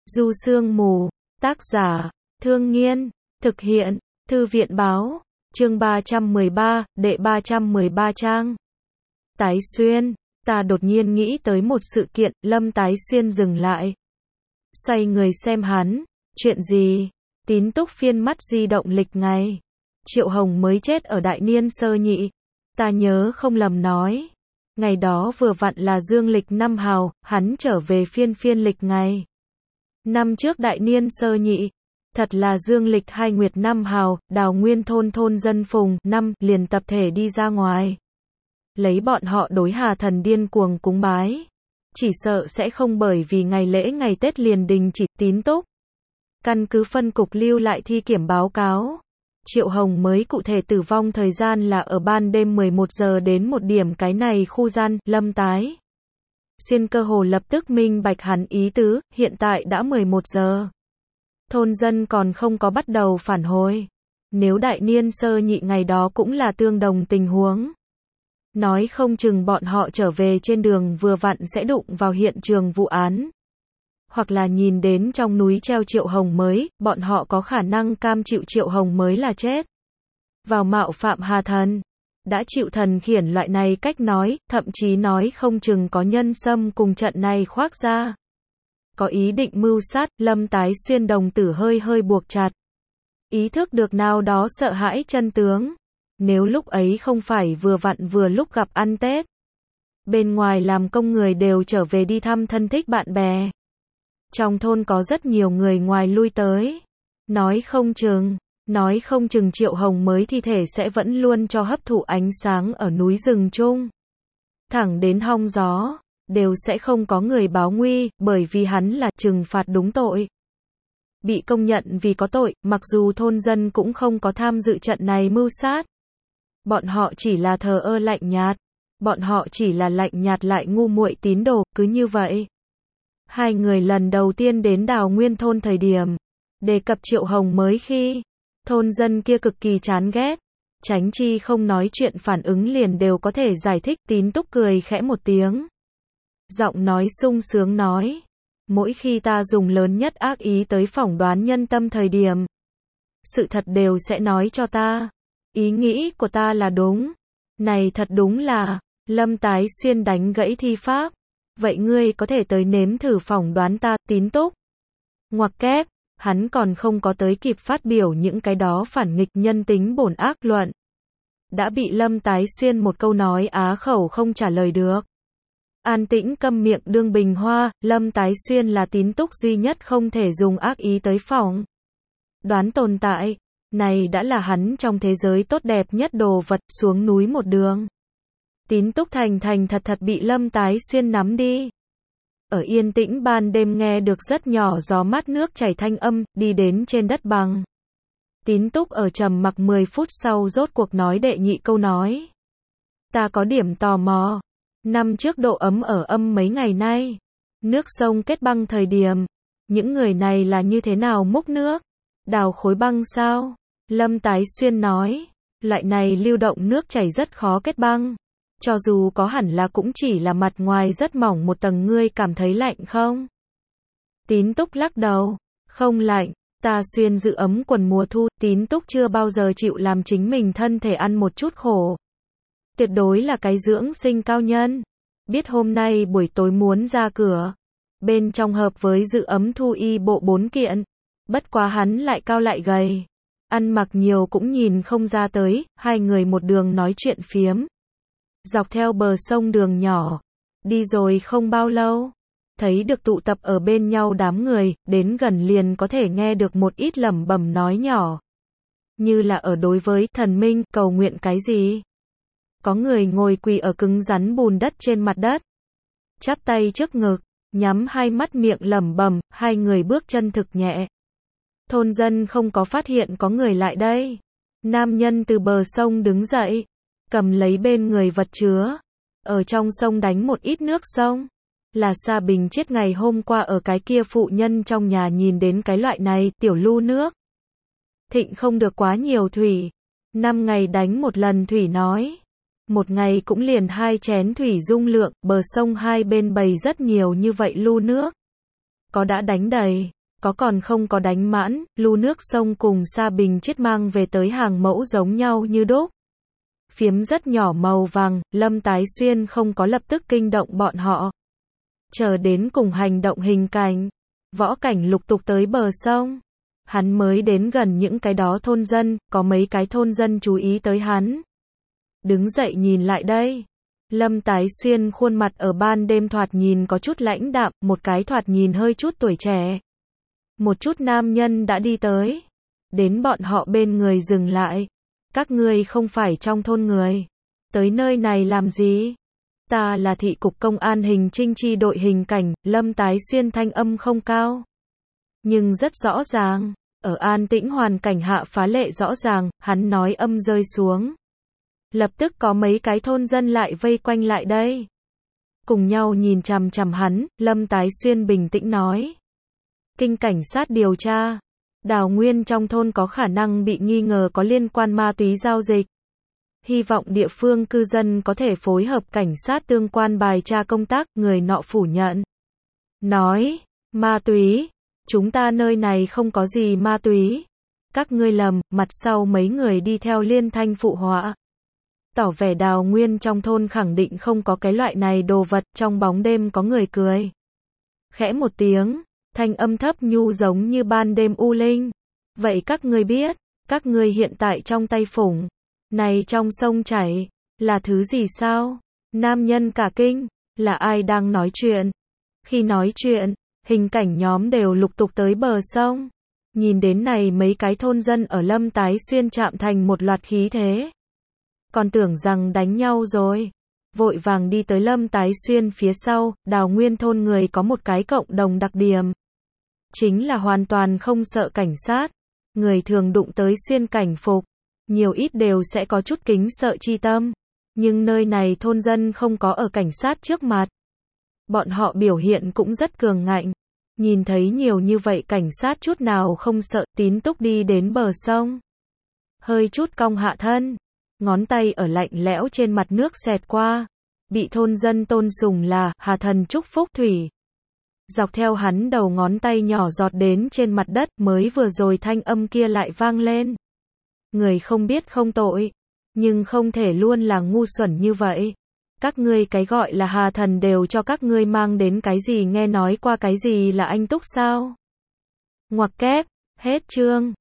Du Sương Mù, tác giả, Thương Nghiên, thực hiện, Thư viện báo, chương 313, đệ 313 trang. Tái Xuyên, ta đột nhiên nghĩ tới một sự kiện, Lâm Tái Xuyên dừng lại. Xoay người xem hắn, chuyện gì? Tín Túc phiên mắt di động lịch ngày. Triệu Hồng mới chết ở đại niên sơ nhị. Ta nhớ không lầm nói. Ngày đó vừa vặn là dương lịch năm Hào, hắn trở về phiên lịch ngày. Năm trước đại niên sơ nhị, thật là dương lịch 2 Nguyệt năm Hào, Đào Nguyên thôn dân Phùng năm liền tập thể đi ra ngoài. Lấy bọn họ đối Hà Thần điên cuồng cúng bái. Chỉ sợ sẽ không bởi vì ngày lễ ngày Tết liền đình chỉ. Tín Túc. Căn cứ phân cục lưu lại thi kiểm báo cáo. Triệu Hồng mới cụ thể tử vong thời gian là ở ban đêm 11 giờ đến 1 điểm cái này khu gian. Lâm Tái Xuyên cơ hồ lập tức minh bạch hắn ý tứ, hiện tại đã 11 giờ. Thôn dân còn không có bắt đầu phản hồi. Nếu đại niên sơ nhị ngày đó cũng là tương đồng tình huống. Nói không chừng bọn họ trở về trên đường vừa vặn sẽ đụng vào hiện trường vụ án. Hoặc là nhìn đến trong núi treo Triệu Hồng mới, bọn họ có khả năng cam chịu Triệu Hồng mới là chết. Vào mạo phạm Hà Thần. Đã chịu thần khiển loại này cách nói, thậm chí nói không chừng có nhân xâm cùng trận này khoác ra. Có ý định mưu sát, Lâm Tái Xuyên đồng tử hơi buộc chặt. Ý thức được nào đó sợ hãi chân tướng. Nếu lúc ấy không phải vừa vặn vừa lúc gặp ăn Tết. Bên ngoài làm công người đều trở về đi thăm thân thích bạn bè. Trong thôn có rất nhiều người ngoài lui tới. Nói không chừng Triệu Hồng mới thi thể sẽ vẫn luôn cho hấp thụ ánh sáng ở núi rừng chung. Thẳng đến hong gió, đều sẽ không có người báo nguy, bởi vì hắn là trừng phạt đúng tội. Bị công nhận vì có tội, mặc dù thôn dân cũng không có tham dự trận này mưu sát. Bọn họ chỉ là thờ ơ lạnh nhạt. Bọn họ chỉ là lạnh nhạt lại ngu muội tín đồ, cứ như vậy. Hai người lần đầu tiên đến Đào Nguyên thôn thời điểm đề cập Triệu Hồng mới khi thôn dân kia cực kỳ chán ghét, tránh chi không nói chuyện phản ứng liền đều có thể giải thích. Tín Túc cười khẽ một tiếng. Giọng nói sung sướng nói, mỗi khi ta dùng lớn nhất ác ý tới phỏng đoán nhân tâm thời điểm, sự thật đều sẽ nói cho ta, ý nghĩ của ta là đúng. Này thật đúng là, Lâm Tái Xuyên đánh gãy thi pháp. Vậy ngươi có thể tới nếm thử phỏng đoán ta. Tín Túc ngoặc kép, hắn còn không có tới kịp phát biểu những cái đó phản nghịch nhân tính bổn ác luận. Đã bị Lâm Tái Xuyên một câu nói á khẩu không trả lời được. An tĩnh câm miệng đương bình hoa. Lâm Tái Xuyên là Tín Túc duy nhất không thể dùng ác ý tới phỏng đoán tồn tại. Này đã là hắn trong thế giới tốt đẹp nhất đồ vật. Xuống núi một đường, Tín Túc thành thật bị Lâm Tái Xuyên nắm đi. Ở yên tĩnh ban đêm nghe được rất nhỏ gió mát nước chảy thanh âm, đi đến trên đất bằng. Tín Túc ở trầm mặc 10 phút sau rốt cuộc nói đệ nhị câu nói. Ta có điểm tò mò. Năm trước độ ấm ở âm mấy ngày nay. Nước sông kết băng thời điểm. Những người này là như thế nào múc nước? Đào khối băng sao? Lâm Tái Xuyên nói. Loại này lưu động nước chảy rất khó kết băng. Cho dù có hẳn là cũng chỉ là mặt ngoài rất mỏng một tầng. Ngươi cảm thấy lạnh không? Tín Túc lắc đầu. Không lạnh, ta xuyên giữ ấm quần mùa thu. Tín Túc chưa bao giờ chịu làm chính mình thân thể ăn một chút khổ. Tuyệt đối là cái dưỡng sinh cao nhân. Biết hôm nay buổi tối muốn ra cửa. Bên trong hợp với giữ ấm thu y bộ 4 kiện. Bất quá hắn lại cao lại gầy. Ăn mặc nhiều cũng nhìn không ra tới. Hai người một đường nói chuyện phiếm. Dọc theo bờ sông đường nhỏ. Đi rồi không bao lâu. Thấy được tụ tập ở bên nhau đám người. Đến gần liền có thể nghe được một ít lẩm bẩm nói nhỏ. Như là ở đối với thần minh cầu nguyện cái gì. Có người ngồi quỳ ở cứng rắn bùn đất trên mặt đất. Chắp tay trước ngực. Nhắm hai mắt miệng lẩm bẩm. Hai người bước chân thực nhẹ. Thôn dân không có phát hiện có người lại đây. Nam nhân từ bờ sông đứng dậy. Cầm lấy bên người vật chứa. Ở trong sông đánh một ít nước sông. Là Sa Bình chết ngày hôm qua ở cái kia phụ nhân trong nhà nhìn đến cái loại này, tiểu lu nước. Thịnh không được quá nhiều thủy. 5 ngày đánh một lần thủy nói. Một ngày cũng liền 2 chén thủy dung lượng, bờ sông hai bên bày rất nhiều như vậy lu nước. có đã đánh đầy, có còn không có đánh mãn, lu nước sông cùng sa bình chiết mang về tới hàng mẫu giống nhau như đúc. Phiếm rất nhỏ màu vàng, Lâm Tái Xuyên không có lập tức kinh động bọn họ. Chờ đến cùng hành động Hình Cảnh, Võ Cảnh lục tục tới bờ sông. Hắn mới đến gần những cái đó thôn dân, có mấy cái thôn dân chú ý tới hắn. Đứng dậy nhìn lại đây. Lâm Tái Xuyên khuôn mặt ở ban đêm thoạt nhìn có chút lãnh đạm, một cái thoạt nhìn hơi chút tuổi trẻ. Một chút nam nhân đã đi tới. Đến bọn họ bên người dừng lại. Các ngươi không phải trong thôn người. Tới nơi này làm gì? Ta là thị cục công an hình trinh chi đội Hình Cảnh, Lâm Tái Xuyên thanh âm không cao. Nhưng rất rõ ràng, ở an tĩnh hoàn cảnh hạ phá lệ rõ ràng, hắn nói âm rơi xuống. Lập tức có mấy cái thôn dân lại vây quanh lại đây. Cùng nhau nhìn chằm chằm hắn, Lâm Tái Xuyên bình tĩnh nói. Kinh cảnh sát điều tra. Đào nguyên trong thôn có khả năng bị nghi ngờ có liên quan ma túy giao dịch. Hy vọng địa phương cư dân có thể phối hợp cảnh sát tương quan bài tra công tác, người nọ phủ nhận. Nói, ma túy, chúng ta nơi này không có gì ma túy. Các ngươi lầm, mặt sau mấy người đi theo liên thanh phụ họa. Tỏ vẻ Đào nguyên trong thôn khẳng định không có cái loại này đồ vật, trong bóng đêm có người cười. Khẽ một tiếng, thanh âm thấp nhu giống như ban đêm u linh. Vậy các ngươi biết, các ngươi hiện tại trong tay phủng, này trong sông chảy, là thứ gì sao? Nam nhân cả kinh, là ai đang nói chuyện? Khi nói chuyện, Hình Cảnh nhóm đều lục tục tới bờ sông. Nhìn đến này mấy cái thôn dân ở Lâm Tái Xuyên chạm thành một loạt khí thế. Còn tưởng rằng đánh nhau rồi. Vội vàng đi tới Lâm Tái Xuyên phía sau, Đào nguyên thôn người có một cái cộng đồng đặc điểm. Chính là hoàn toàn không sợ cảnh sát. Người thường đụng tới xuyên cảnh phục. Nhiều ít đều sẽ có chút kính sợ chi tâm. Nhưng nơi này thôn dân không có ở cảnh sát trước mặt. Bọn họ biểu hiện cũng rất cường ngạnh. Nhìn thấy nhiều như vậy cảnh sát chút nào không sợ, tín túc đi đến bờ sông. Hơi chút cong hạ thân. Ngón tay ở lạnh lẽo trên mặt nước xẹt qua. Bị thôn dân tôn sùng là Hà Thần chúc phúc thủy. Dọc theo hắn đầu ngón tay nhỏ giọt đến trên mặt đất, mới vừa rồi thanh âm kia lại vang lên. Người không biết không tội, nhưng không thể luôn là ngu xuẩn như vậy. Các ngươi cái gọi là Hà Thần đều cho các ngươi mang đến cái gì, nghe nói qua cái gì là anh túc sao? Ngoặc kép, hết chương.